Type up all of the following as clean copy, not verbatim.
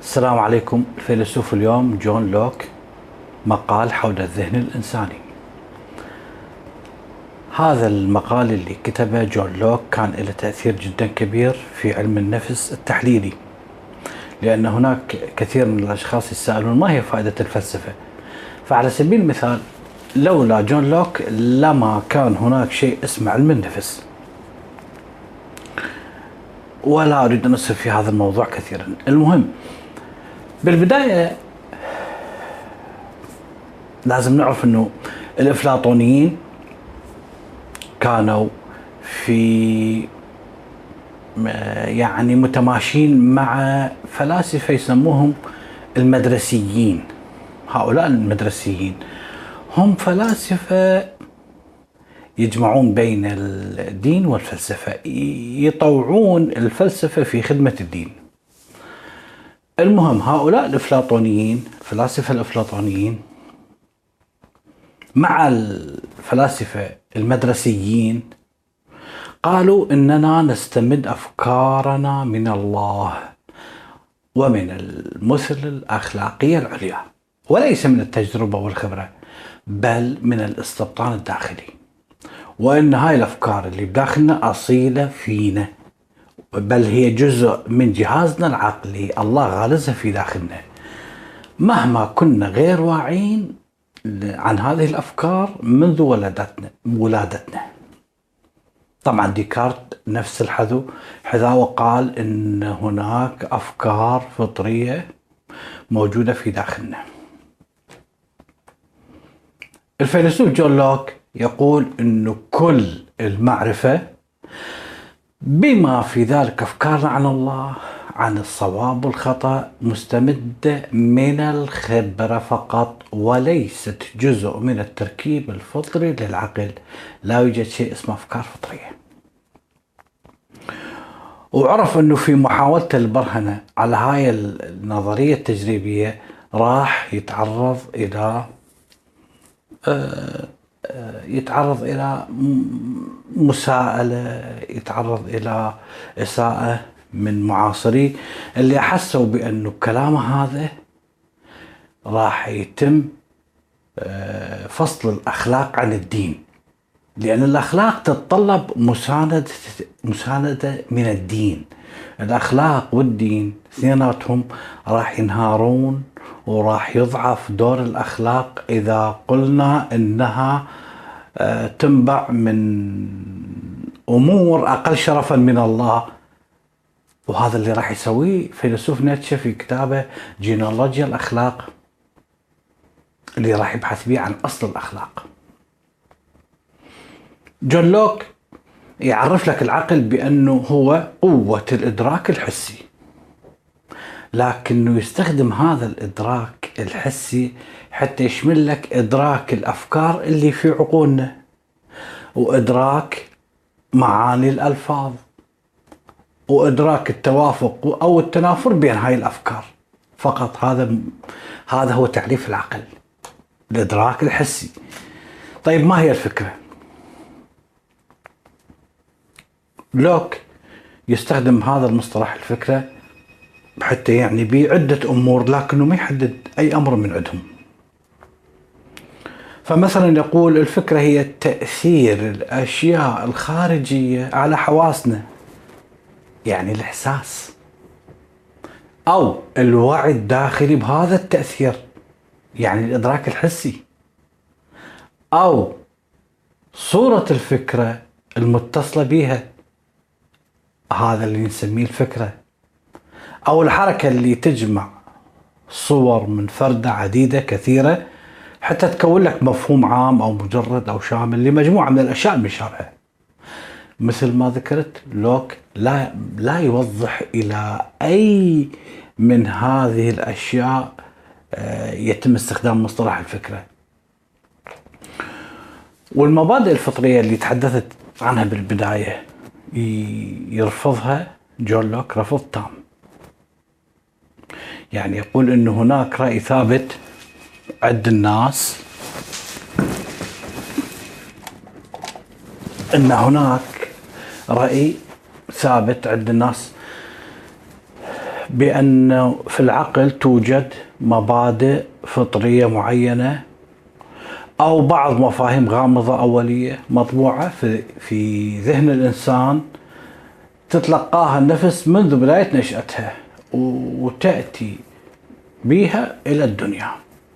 السلام عليكم. الفيلسوف اليوم جون لوك، مقال حول الذهن الإنساني. هذا المقال اللي كتبه جون لوك كان له تأثير جدا كبير في علم النفس التحليلي، لأن هناك كثير من الأشخاص يسألون ما هي فائدة الفلسفة. فعلى سبيل المثال، لولا جون لوك لما كان هناك شيء اسمه علم النفس. ولا أريد أن أسهب في هذا الموضوع كثيرا. المهم، بالبداية لازم نعرف أنه الأفلاطونيين كانوا في متماشين مع فلاسفة يسموهم المدرسيين. هؤلاء المدرسيين هم فلاسفة يجمعون بين الدين والفلسفة، يطوعون الفلسفة في خدمة الدين. المهم، هؤلاء الأفلاطونيين، الفلاسفة الأفلاطونيين مع الفلاسفة المدرسيين قالوا إننا نستمد أفكارنا من الله ومن المثل الأخلاقية العليا، وليس من التجربة والخبرة، بل من الاستبطان الداخلي، وإن هاي الأفكار اللي بداخلنا أصيلة فينا، بل هي جزء من جهازنا العقلي، الله غالزها في داخلنا مهما كنا غير واعين عن هذه الأفكار منذ ولادتنا. طبعا ديكارت نفس الحذاء وقال إن هناك أفكار فطرية موجودة في داخلنا. الفيلسوف جون لوك يقول إنه كل المعرفة بما في ذلك أفكارنا عن الله، عن الصواب والخطأ، مستمدة من الخبرة فقط، وليست جزء من التركيب الفطري للعقل. لا يوجد شيء اسمه أفكار فطرية. وعرف أنه في محاولة البرهنة على هاي النظرية التجريبية راح يتعرض إلى مساءلة، يتعرض إلى إساءة من معاصري اللي أحسوا بأنه كلامه هذا راح يتم فصل الأخلاق عن الدين، لأن الأخلاق تتطلب مساندة من الدين. الأخلاق والدين اثنيناتهم راح ينهارون، وراح يضعف دور الأخلاق إذا قلنا إنها تنبع من أمور أقل شرفا من الله. وهذا اللي راح يسويه فيلسوف نيتشه في كتابه جينولوجيا الأخلاق، اللي راح يبحث بيه عن أصل الأخلاق. جون لوك يعرف لك العقل بأنه هو قوة الإدراك الحسي، لكنه يستخدم هذا الإدراك الحسي حتى يشمل لك إدراك الأفكار اللي في عقولنا، وإدراك معاني الألفاظ، وإدراك التوافق أو التنافر بين هاي الأفكار. فقط هذا هو تعريف العقل، الإدراك الحسي. طيب، ما هي الفكرة؟ لوك يستخدم هذا المصطلح الفكرة حتى يعني بعدة أمور، لكنه ما يحدد أي أمر من عندهم. فمثلا يقول الفكرة هي تأثير الأشياء الخارجية على حواسنا، يعني الإحساس، أو الوعي الداخلي بهذا التأثير، يعني الإدراك الحسي، أو صورة الفكرة المتصلة بها، هذا اللي نسميه الفكرة، أو الحركة اللي تجمع صور من فردة عديدة كثيرة حتى تكون لك مفهوم عام أو مجرد أو شامل لمجموعة من الأشياء المشابهة. مثل ما ذكرت، لوك لا يوضح إلى أي من هذه الأشياء يتم استخدام مصطلح الفكرة. والمبادئ الفطرية اللي تحدثت عنها بالبداية يرفضها جون لوك رفض تام. يعني يقول إنه هناك رأي ثابت عند الناس، إن هناك رأي ثابت عند الناس بأن في العقل توجد مبادئ فطرية معينة أو بعض مفاهيم غامضة أولية مطبوعة في ذهن الإنسان، تتلقاها النفس منذ بداية نشأتها وتأتي بها إلى الدنيا.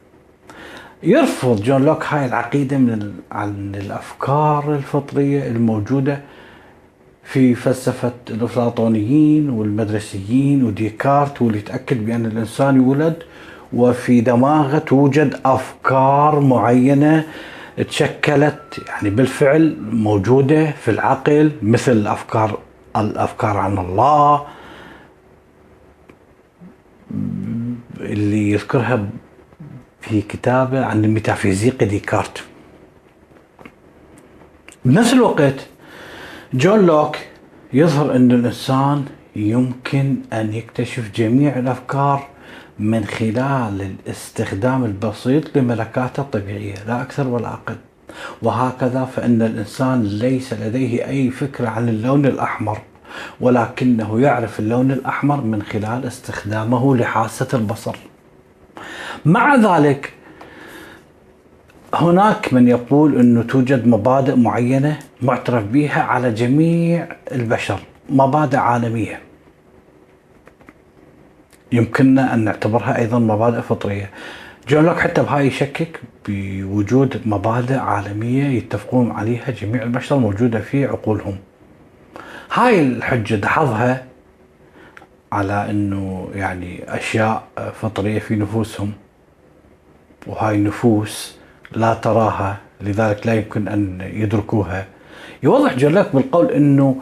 يرفض جون لوك هاي العقيدة عن الأفكار الفطرية الموجودة في فلسفة الأفلاطونيين والمدرسيين وديكارت، واللي يتأكد بأن الإنسان يولد وفي دماغه توجد أفكار معينة تشكلت يعني بالفعل موجودة في العقل، مثل الأفكار عن الله اللي يذكرها في كتابه عن الميتافيزيقا ديكارت. بنفس الوقت جون لوك يظهر أن الإنسان يمكن أن يكتشف جميع الأفكار من خلال الاستخدام البسيط لملكاته الطبيعية، لا أكثر ولا أقل. وهكذا فإن الإنسان ليس لديه أي فكرة عن اللون الأحمر، ولكنه يعرف اللون الأحمر من خلال استخدامه لحاسة البصر. مع ذلك هناك من يقول أنه توجد مبادئ معينة معترف بها على جميع البشر، مبادئ عالمية يمكننا أن نعتبرها أيضا مبادئ فطرية. جون لوك حتى بهاي يشكك بوجود مبادئ عالمية يتفقون عليها جميع البشر موجودة في عقولهم. هاي الحجة دحضها على أنه يعني أشياء فطرية في نفوسهم، وهاي النفوس لا تراها لذلك لا يمكن أن يدركوها. يوضح جون لوك بالقول أنه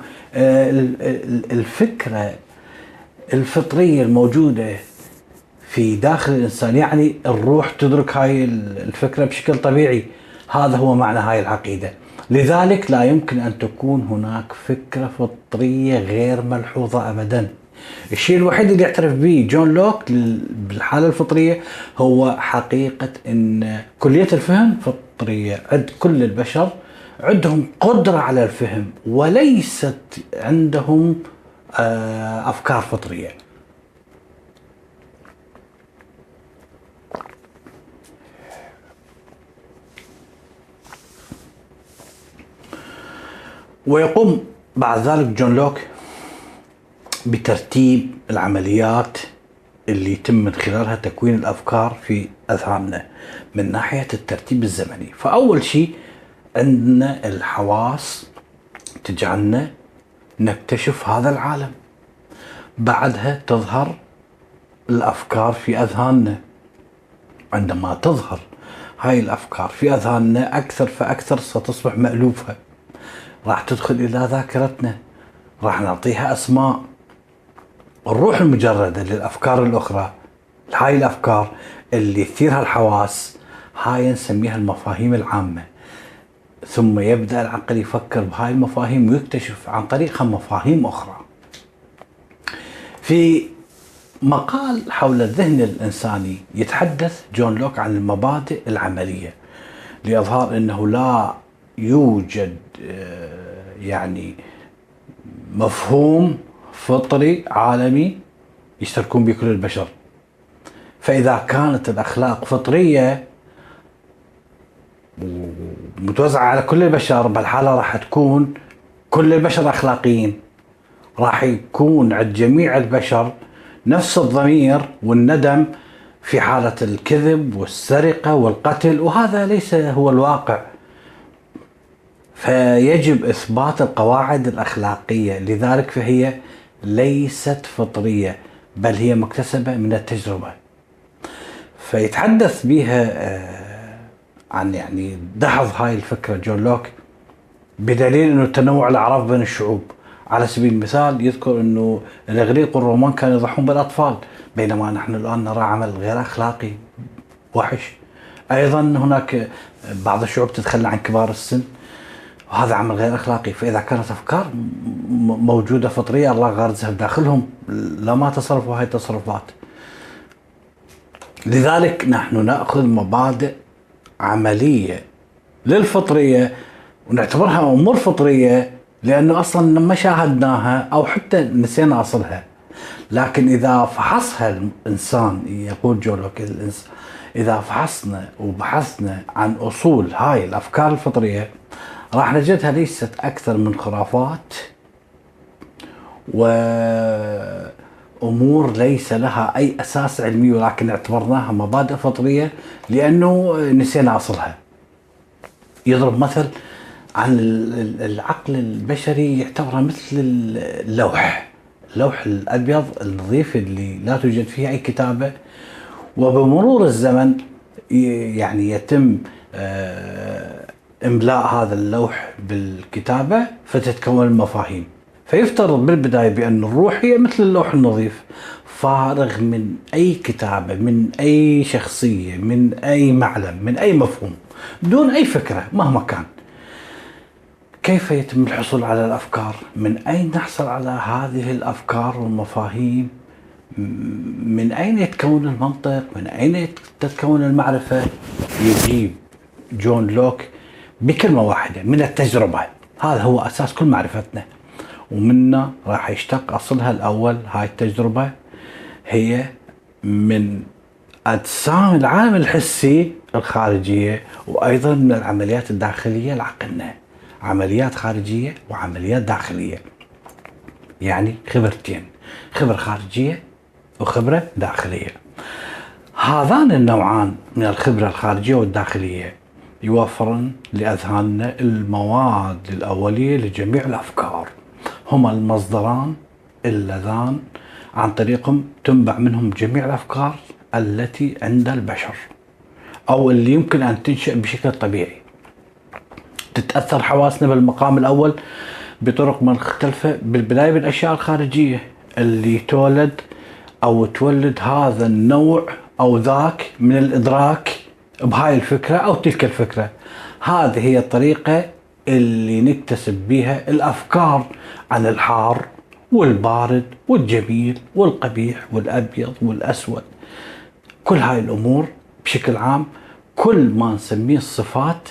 الفكرة الفطرية الموجودة في داخل الإنسان، يعني الروح تدرك هاي الفكرة بشكل طبيعي. هذا هو معنى هاي العقيدة. لذلك لا يمكن أن تكون هناك فكرة فطرية غير ملحوظة أبدا. الشيء الوحيد اللي يعترف به جون لوك بالحالة الفطرية هو حقيقة أن كلية الفهم فطرية عند كل البشر، عندهم قدرة على الفهم وليست عندهم أفكار فطرية. ويقوم بعد ذلك جون لوك بترتيب العمليات اللي يتم من خلالها تكوين الأفكار في أذهاننا من ناحية الترتيب الزمني. فأول شيء عندنا الحواس تجعلنا نكتشف هذا العالم، بعدها تظهر الأفكار في أذهاننا. عندما تظهر هاي الأفكار في أذهاننا أكثر فأكثر ستصبح مألوفة، راح تدخل إلى ذاكرتنا، راح نعطيها أسماء. الروح المجردة للأفكار الأخرى، هاي الأفكار اللي تثيرها الحواس، هاي نسميها المفاهيم العامة. ثم يبدأ العقل يفكر بهاي المفاهيم ويكتشف عن طريقها مفاهيم أخرى. في مقال حول الذهن الإنساني يتحدث جون لوك عن المبادئ العملية لإظهار أنه لا يوجد يعني مفهوم فطري عالمي يشتركون به كل البشر. فإذا كانت الأخلاق فطرية ومتوزعة على كل البشر، بالحالة راح تكون كل البشر أخلاقيين، راح يكون عند جميع البشر نفس الضمير والندم في حالة الكذب والسرقة والقتل، وهذا ليس هو الواقع. فيجب إثبات القواعد الأخلاقية، لذلك فهي ليست فطرية بل هي مكتسبة من التجربة. فيتحدث بها عن يعني دحض هاي الفكرة جون لوك بدليل أنه تنوع الأعراف بين الشعوب. على سبيل المثال يذكر أنه الإغريق والرومان كانوا يضحون بالأطفال، بينما نحن الآن نرى عمل غير أخلاقي وحش. أيضا هناك بعض الشعوب تتخلى عن كبار السن، وهذا عمل غير أخلاقي. فإذا كانت أفكار موجودة فطرية الله غارزها بداخلهم، لما تصرفوا هاي التصرفات. لذلك نحن نأخذ مبادئ عملية للفطرية ونعتبرها أمور فطرية، لأنه أصلا ما شاهدناها أو حتى نسينا أصلها. لكن إذا فحصها الإنسان، يقول جون لوك، إذا فحصنا وبحثنا عن أصول هاي الأفكار الفطرية راح نجدها ليست أكثر من خرافات وأمور ليس لها أي أساس علمي، ولكن اعتبرناها مبادئ فطرية لأنه نسينا أصلها. يضرب مثل عن العقل البشري، يعتبره مثل اللوح الأبيض النظيف اللي لا توجد فيه أي كتابة، وبمرور الزمن يعني يتم إملاء هذا اللوح بالكتابة فتتكون المفاهيم. فيفترض بالبداية بأن الروح هي مثل اللوح النظيف، فارغ من أي كتابة، من أي شخصية، من أي معلم، من أي مفهوم، بدون أي فكرة مهما كان. كيف يتم الحصول على الأفكار؟ من أين نحصل على هذه الأفكار والمفاهيم؟ من أين يتكون المنطق؟ من أين تتكون المعرفة؟ يجيب جون لوك بكلمة واحدة: من التجربة. هذا هو أساس كل معرفتنا، ومنا راح يشتق أصلها الأول. هاي التجربة هي من أجسام العالم الحسي الخارجية، وأيضا من العمليات الداخلية لعقلنا. عمليات خارجية وعمليات داخلية، يعني خبرتين: خبرة خارجية وخبرة داخلية. هذان النوعان من الخبرة الخارجية والداخلية يوفرن لأذهاننا المواد الأولية لجميع الأفكار. هما المصدران اللذان عن طريقهم تنبع منهم جميع الأفكار التي عند البشر، أو اللي يمكن أن تنشأ بشكل طبيعي. تتأثر حواسنا بالمقام الأول بطرق مختلفة، بالبداية بالأشياء الخارجية اللي تولد هذا النوع أو ذاك من الإدراك بهاي الفكرة أو تلك الفكرة. هذه هي الطريقة اللي نكتسب بها الأفكار عن الحار والبارد والجميل والقبيح والأبيض والأسود. كل هاي الأمور بشكل عام كل ما نسميه الصفات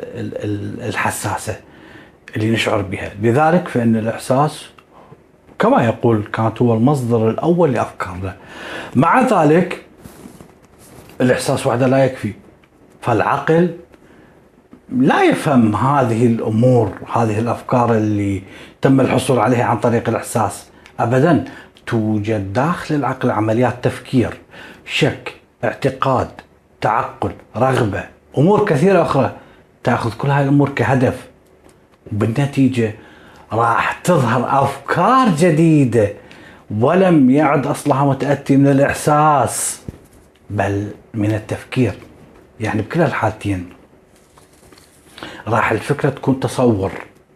الحساسة اللي نشعر بها. لذلك فإن الإحساس كما يقول كانت هو المصدر الأول لأفكارنا. مع ذلك الإحساس وحده لا يكفي، فالعقل لا يفهم هذه الأمور، هذه الأفكار اللي تم الحصول عليها عن طريق الإحساس أبدا. توجد داخل العقل عمليات تفكير، شك، اعتقاد، تعقل، رغبة، أمور كثيرة أخرى. تأخذ كل هاي الأمور كهدف، وبالنتيجة راح تظهر أفكار جديدة ولم يعد أصلها متأتي من الإحساس بل من التفكير. يعني بكلا الحالتين راح الفكرة تكون تصور،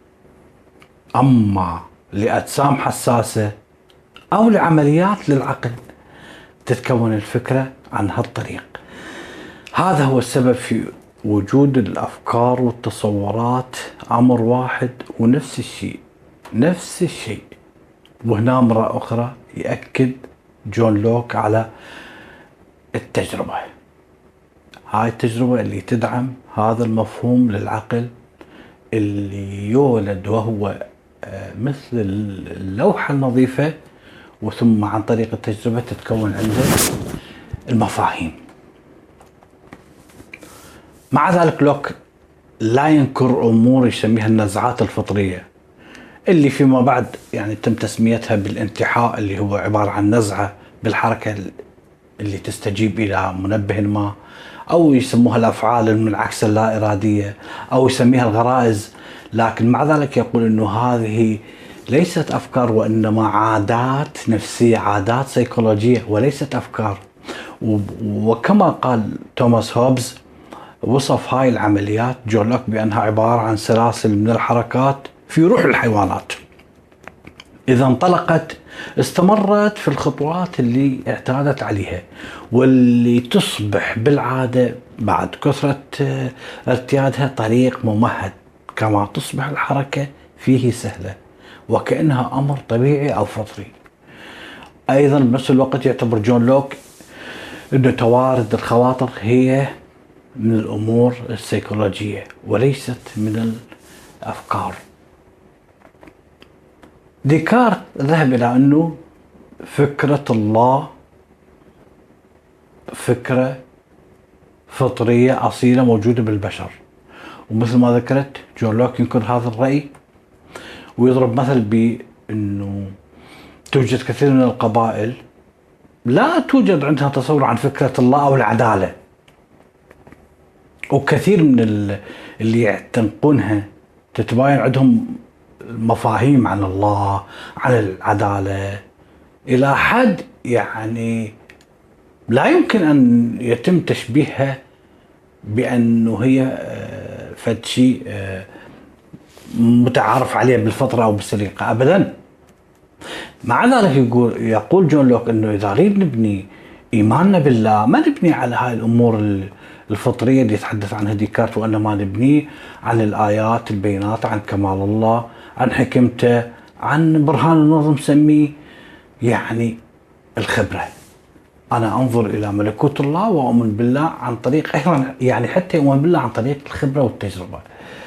أما لأجسام حساسة أو لعمليات للعقل تتكون الفكرة عن هالطريق. هذا هو السبب في وجود الأفكار والتصورات أمر واحد ونفس الشيء. وهنا مرة أخرى يأكد جون لوك على التجربة. هاي التجربة اللي تدعم هذا المفهوم للعقل اللي يولد وهو مثل اللوحة النظيفة، وثم عن طريق التجربة تتكون عنده المفاهيم. مع ذلك لوك لا ينكر أمور يسميها النزعات الفطرية، اللي فيما بعد يعني تم تسميتها بالانتحاء، اللي هو عبارة عن نزعة بالحركة اللي تستجيب إلى منبه ما، أو يسموها الأفعال المنعكسة اللا إرادية، أو يسميها الغرائز. لكن مع ذلك يقول أنه هذه ليست أفكار، وإنما عادات نفسية، عادات سيكولوجية، وليست أفكار. وكما قال توماس هوبز وصف هاي العمليات جون لوك بأنها عبارة عن سلاسل من الحركات في روح الحيوانات. إذا انطلقت استمرت في الخطوات اللي اعتادت عليها، واللي تصبح بالعادة بعد كثرة ارتيادها طريق ممهد، كما تصبح الحركة فيه سهلة وكأنها أمر طبيعي أو فطري. أيضا بنفس الوقت يعتبر جون لوك أن توارد الخواطر هي من الأمور السيكولوجية وليست من الأفكار. ديكارت ذهب إلى أنه فكرة الله فكرة فطرية أصيلة موجودة بالبشر، ومثل ما ذكرت جون لوك ينكر هذا الرأي ويضرب مثل بأنه توجد كثير من القبائل لا توجد عندها تصور عن فكرة الله أو العدالة، وكثير من اللي يعتنقونها تتباين عندهم مفاهيم عن الله، عن العدالة، إلى حد يعني لا يمكن أن يتم تشبيهها بأنه هي فد شيء متعارف عليه بالفطرة أو بالسليقة أبدا. مع ذلك يقول جون لوك أنه إذا نريد نبني إيماننا بالله ما نبني على هاي الأمور الفطرية اللي يتحدث عنها ديكارت، وإنما نبني عن الآيات البينات، عن كمال الله، عن حكمته، عن برهان النظم سميه، يعني الخبرة. أنا أنظر إلى ملكوت الله وأؤمن بالله عن طريق أيضا يعني حتى أؤمن بالله عن طريق الخبرة والتجربة.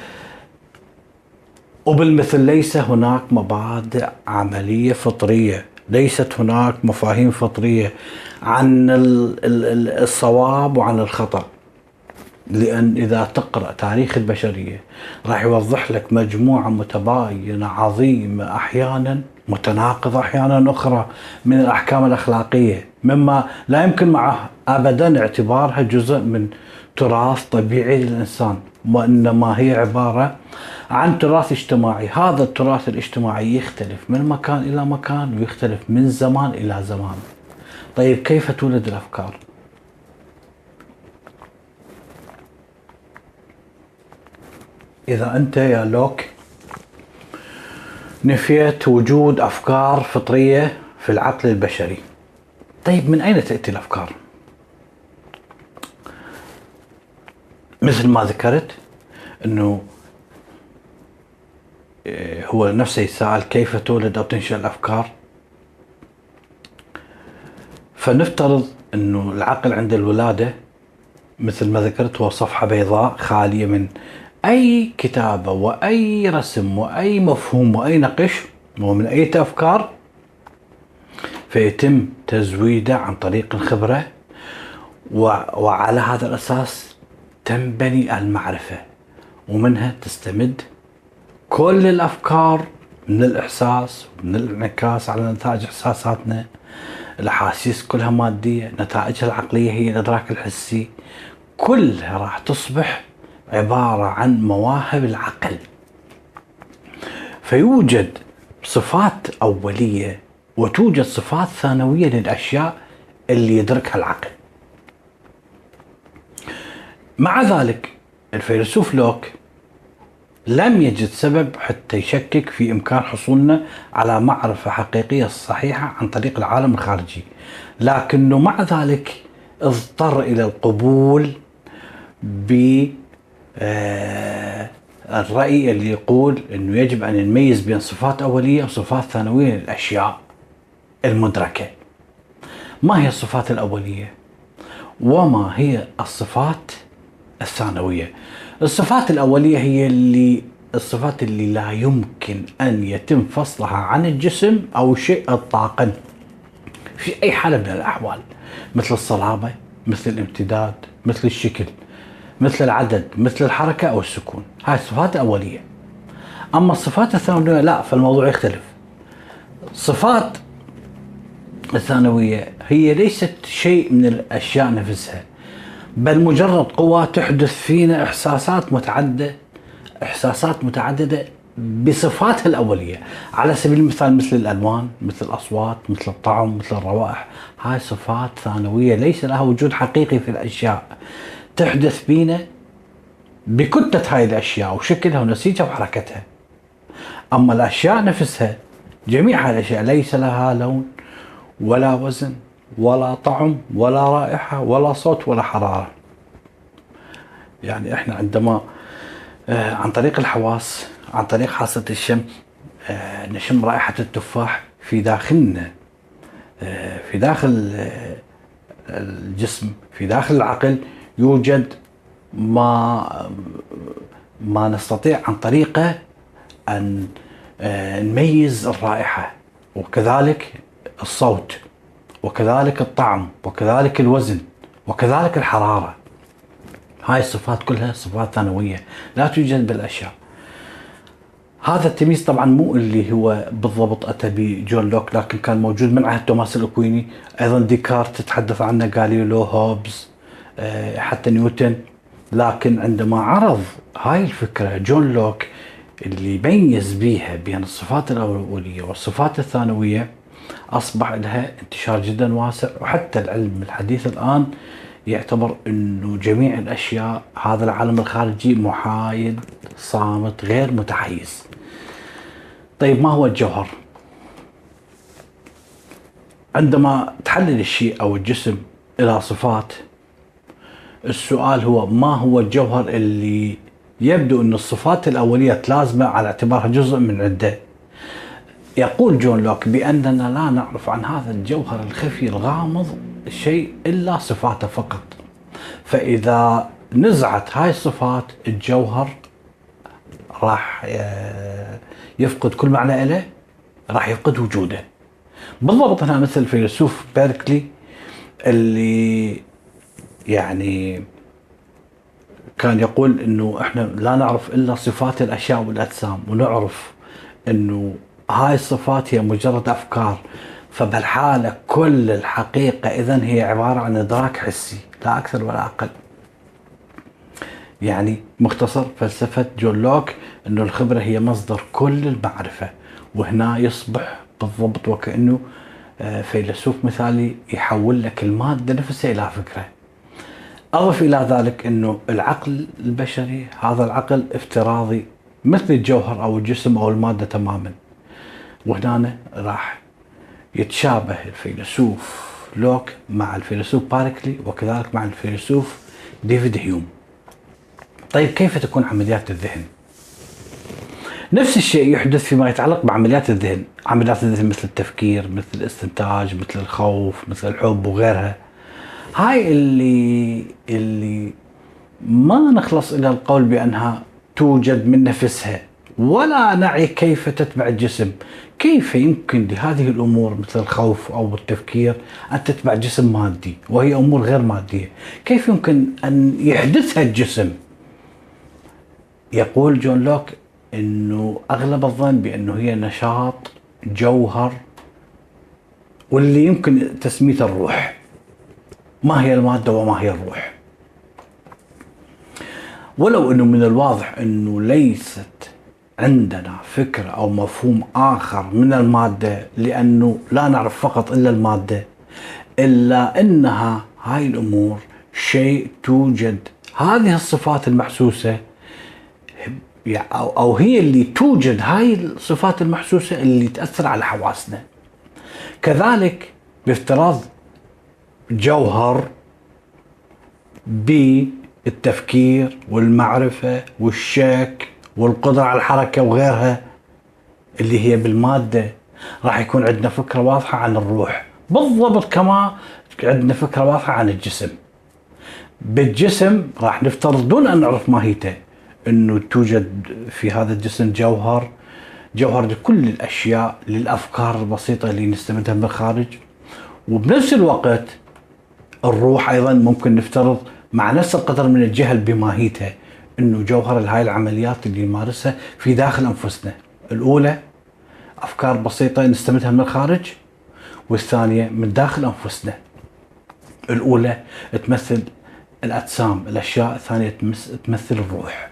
وبالمثل ليس هناك مبادئ عملية فطرية، ليست هناك مفاهيم فطرية عن الصواب وعن الخطأ، لأن إذا تقرأ تاريخ البشرية راح يوضح لك مجموعة متباينة عظيمة أحيانا متناقضة أحيانا أخرى من الأحكام الأخلاقية، مما لا يمكن معه أبدا اعتبارها جزء من تراث طبيعي للإنسان، وإنما هي عبارة عن تراث اجتماعي. هذا التراث الاجتماعي يختلف من مكان إلى مكان ويختلف من زمان إلى زمان. طيب كيف تولد الأفكار؟ إذا أنت يا لوك نفيت وجود أفكار فطرية في العقل البشري، طيب من أين تأتي الأفكار؟ مثل ما ذكرت أنه هو نفسه يسأل كيف تولد أو تنشأ الأفكار. فنفترض أنه العقل عند الولادة مثل ما ذكرت هو صفحة بيضاء خالية من أي كتابة وأي رسم وأي مفهوم وأي نقش ومن أي أفكار، فيتم تزويده عن طريق الخبرة، وعلى هذا الأساس تنبني المعرفة، ومنها تستمد كل الأفكار من الإحساس ومن الانعكاس على نتائج إحساساتنا. الأحاسيس كلها مادية، نتائجها العقلية هي الإدراك الحسي، كلها راح تصبح عبارة عن مواهب العقل. فيوجد صفات أولية وتوجد صفات ثانوية للأشياء اللي يدركها العقل. مع ذلك الفيلسوف لوك لم يجد سبب حتى يشكك في إمكان حصولنا على معرفة حقيقية صحيحة عن طريق العالم الخارجي، لكنه مع ذلك اضطر إلى القبول بالرأي اللي يقول أنه يجب أن نميز بين صفات أولية وصفات ثانوية للأشياء المدركة. ما هي الصفات الأولية؟ وما هي الصفات الثانوية؟ الصفات الأولية هي الصفات اللي لا يمكن أن يتم فصلها عن الجسم أو شيء إطلاقا في أي حالة من الأحوال، مثل الصلابة، مثل الامتداد، مثل الشكل، مثل العدد، مثل الحركة أو السكون. هاي الصفات الأولية. أما الصفات الثانوية لا، فالموضوع يختلف. الصفات الثانوية هي ليست شيء من الأشياء نفسها، بل مجرد قوة تحدث فينا إحساسات متعددة بصفاتها الأولية. على سبيل المثال مثل الألوان، مثل الأصوات، مثل الطعم، مثل الروائح. هاي صفات ثانوية ليس لها وجود حقيقي في الأشياء، تحدث فينا بكتلة هاي الأشياء وشكلها ونسيجها وحركتها. أما الأشياء نفسها، جميع هاي الأشياء ليس لها لون ولا وزن ولا طعم ولا رائحة ولا صوت ولا حرارة. يعني احنا عندما عن طريق الحواس، عن طريق حاسة الشم، نشم رائحة التفاح في داخلنا، في داخل الجسم، في داخل العقل يوجد ما نستطيع عن طريقه أن نميز الرائحة. وكذلك الصوت، وكذلك الطعم، وكذلك الوزن، وكذلك الحرارة. هاي الصفات كلها صفات ثانوية لا توجد بالأشياء. هذا التمييز طبعا مو اللي هو بالضبط أتى بجون لوك، لكن كان موجود من عهد توماس الأكويني، أيضا ديكارت تتحدث عنه، غاليليو، هوبز، حتى نيوتن. لكن عندما عرض هاي الفكرة جون لوك اللي يميز بيها بين الصفات الأولية والصفات الثانوية، أصبح لها انتشار جدا واسع. وحتى العلم الحديث الآن يعتبر أنه جميع الأشياء هذا العالم الخارجي محايد، صامت، غير متحيز. طيب ما هو الجوهر؟ عندما تحلل الشيء أو الجسم إلى صفات، السؤال هو ما هو الجوهر اللي يبدو أن الصفات الأولية تلازمه على اعتبارها جزء من عنده. يقول جون لوك بأننا لا نعرف عن هذا الجوهر الخفي الغامض شيء إلا صفاته فقط. فإذا نزعت هاي الصفات الجوهر راح يفقد كل معنى له، راح يفقد وجوده. بالضبط هنا مثل الفيلسوف بيركلي اللي يعني كان يقول انه احنا لا نعرف الا صفات الاشياء والاجسام، ونعرف انه هاي الصفات هي مجرد افكار، فبالحالة كل الحقيقة اذن هي عبارة عن ادراك حسي لا اكثر ولا اقل. يعني مختصر فلسفة جون لوك انه الخبرة هي مصدر كل المعرفة، وهنا يصبح بالضبط وكأنه فيلسوف مثالي يحول لك المادة نفسها الى فكرة. اضف الى ذلك انه العقل البشري هذا العقل افتراضي مثل الجوهر او الجسم او المادة تماما. وهنا راح يتشابه الفيلسوف لوك مع الفيلسوف باركلي، وكذلك مع الفيلسوف ديفيد هيوم. طيب كيف تكون عمليات الذهن؟ نفس الشيء يحدث فيما يتعلق بعمليات الذهن. عمليات الذهن مثل التفكير، مثل الاستنتاج، مثل الخوف، مثل الحب وغيرها. هاي اللي ما نخلص إلى القول بأنها توجد من نفسها، ولا نعي كيف تتبع الجسم. كيف يمكن لهذه الأمور مثل الخوف أو التفكير أن تتبع جسم مادي وهي أمور غير مادية؟ كيف يمكن أن يحدثها الجسم؟ يقول جون لوك أنه أغلب الظن بأنه هي نشاط جوهر، واللي يمكن تسميته الروح. ما هي المادة وما هي الروح؟ ولو أنه من الواضح أنه ليست عندنا فكرة أو مفهوم آخر من المادة، لأنه لا نعرف فقط إلا المادة، إلا أنها هاي الأمور شيء توجد. هذه الصفات المحسوسة أو هي اللي توجد هاي الصفات المحسوسة اللي تأثر على حواسنا. كذلك بافتراض جوهر بالتفكير والمعرفة والشك والقدرة على الحركة وغيرها اللي هي بالمادة، راح يكون عندنا فكرة واضحة عن الروح، بالضبط كما عندنا فكرة واضحة عن الجسم. بالجسم راح نفترض دون أن نعرف ماهيته أنه توجد في هذا الجسم جوهر لكل الأشياء، للأفكار البسيطة اللي نستمدها من الخارج. وبنفس الوقت الروح أيضا ممكن نفترض مع نفس القدر من الجهل بماهيتها أنه جوهر هاي العمليات اللي نمارسها في داخل أنفسنا. الأولى أفكار بسيطة نستمدها من الخارج، والثانية من داخل أنفسنا. الأولى تمثل الأجسام، الأشياء الثانية تمثل الروح.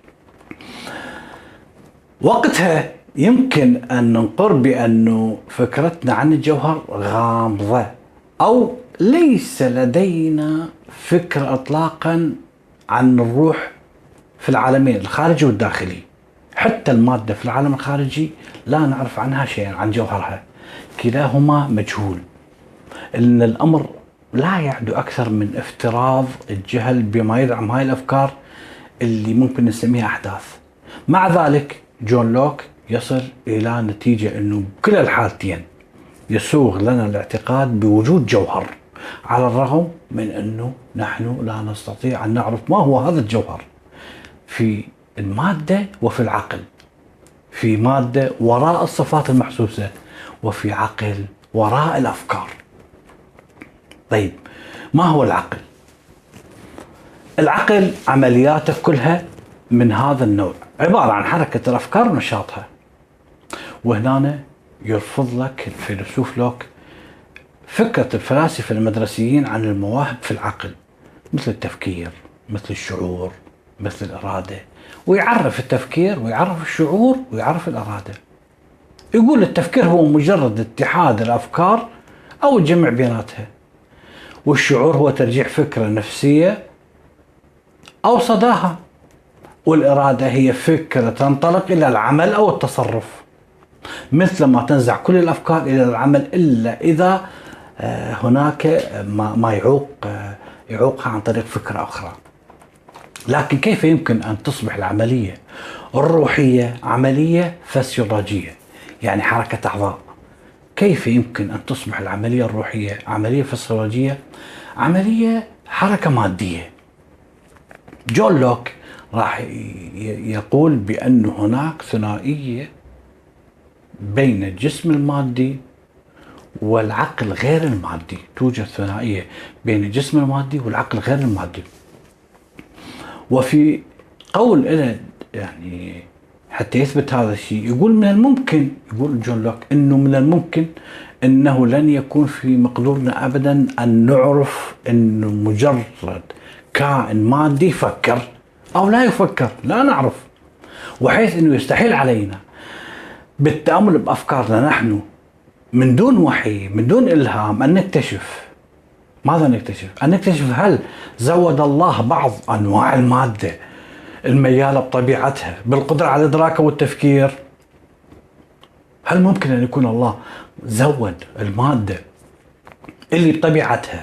وقتها يمكن أن ننقر بأنه فكرتنا عن الجوهر غامضة، أو ليس لدينا فكرة إطلاقا عن الروح في العالمين الخارجي والداخلي. حتى المادة في العالم الخارجي لا نعرف عنها شيئا، عن جوهرها. كلاهما مجهول. إن الأمر لا يعدو أكثر من افتراض الجهل بما يدعم هاي الأفكار اللي ممكن نسميها أحداث. مع ذلك جون لوك يصل إلى نتيجة أنه بكل الحالتين يسوغ لنا الاعتقاد بوجود جوهر، على الرغم من أنه نحن لا نستطيع أن نعرف ما هو هذا الجوهر في المادة وفي العقل. في مادة وراء الصفات المحسوسة، وفي عقل وراء الأفكار. طيب، ما هو العقل؟ العقل عملياته كلها من هذا النوع، عبارة عن حركة الأفكار ونشاطها. وهنا يرفض لك الفيلسوف لوك فكرة الفلاسفة المدرسيين عن المواهب في العقل، مثل التفكير، مثل الشعور، مثل الإرادة، ويعرف التفكير ويعرف الشعور ويعرف الإرادة. يقول التفكير هو مجرد اتحاد الأفكار أو الجمع بيناتها، والشعور هو ترجيح فكرة نفسية أو صداها، والإرادة هي فكرة تنطلق إلى العمل أو التصرف، مثل ما تنزع كل الأفكار إلى العمل إلا إذا هناك ما يعوقها عن طريق فكرة أخرى. لكن كيف يمكن أن تصبح العملية الروحية عملية فسيولوجية، يعني حركة أعضاء؟ كيف يمكن أن تصبح العملية الروحية عملية فسيولوجية، عملية حركة مادية؟ جون لوك راح يقول بأن هناك ثنائية بين الجسم المادي والعقل غير المادي. توجد ثنائية بين الجسم المادي والعقل غير المادي. وفي قول له يعني حتى يثبت هذا الشيء، يقول من الممكن، يقول جون لوك انه من الممكن انه لن يكون في مقدورنا ابدا ان نعرف انه مجرد كائن مادي يفكر او لا يفكر، لا نعرف، وحيث انه يستحيل علينا بالتأمل بأفكارنا نحن من دون وحي، من دون إلهام، أن نكتشف. ماذا نكتشف؟ أن نكتشف هل زود الله بعض أنواع المادة الميالة بطبيعتها بالقدرة على الإدراك والتفكير؟ هل ممكن أن يكون الله زود المادة اللي بطبيعتها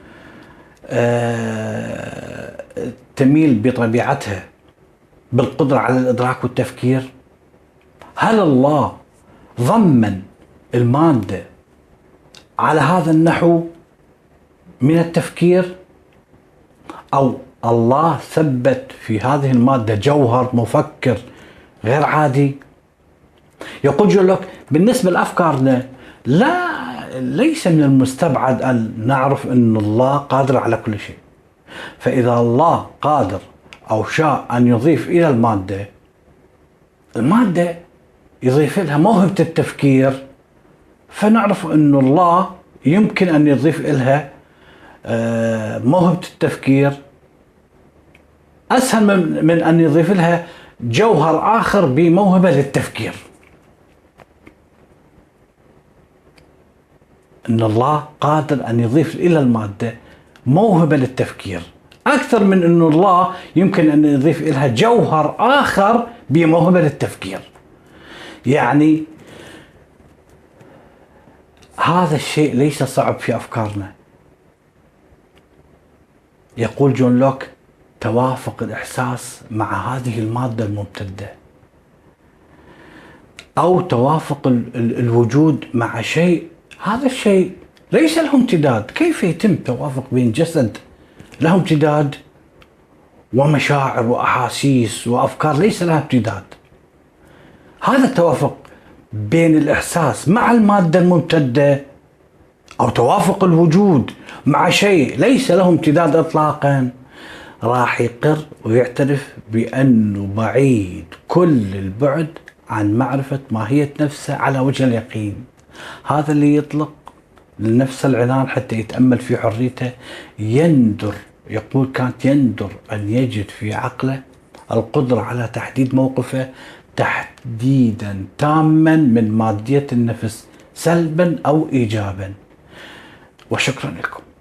تميل بطبيعتها بالقدرة على الإدراك والتفكير؟ هل الله ضمن المادة على هذا النحو من التفكير، أو الله ثبت في هذه المادة جوهر مفكر غير عادي؟ يقول جون لوك بالنسبة لأفكارنا ليس من المستبعد أن نعرف أن الله قادر على كل شيء. فإذا الله قادر أو شاء أن يضيف إلى المادة يضيف لها موهبة التفكير، فنعرف أن الله يمكن أن يضيف لها موهبة التفكير أسهل من أن يضيف لها جوهر آخر بموهبة للتفكير. أن الله قادر أن يضيف إلى المادة موهبة للتفكير أكثر من أن الله يمكن أن يضيف لها جوهر آخر بموهبة للتفكير. يعني هذا الشيء ليس صعب في أفكارنا. يقول جون لوك توافق الإحساس مع هذه المادة الممتدة، أو توافق الوجود مع شيء، هذا الشيء ليس له امتداد. كيف يتم توافق بين جسد له امتداد ومشاعر وأحاسيس وأفكار ليس لها امتداد؟ هذا التوافق بين الإحساس مع المادة الممتدة، أو توافق الوجود مع شيء ليس له امتداد إطلاقا، راح يقر ويعترف بأنه بعيد كل البعد عن معرفة ماهية نفسه على وجه اليقين. هذا اللي يطلق لنفس العنان حتى يتأمل في حريته يندر، يقول كانت يندر أن يجد في عقله القدرة على تحديد موقفه تحديدا تاما من مادية النفس سلبا أو إيجابا. وشكرا لكم.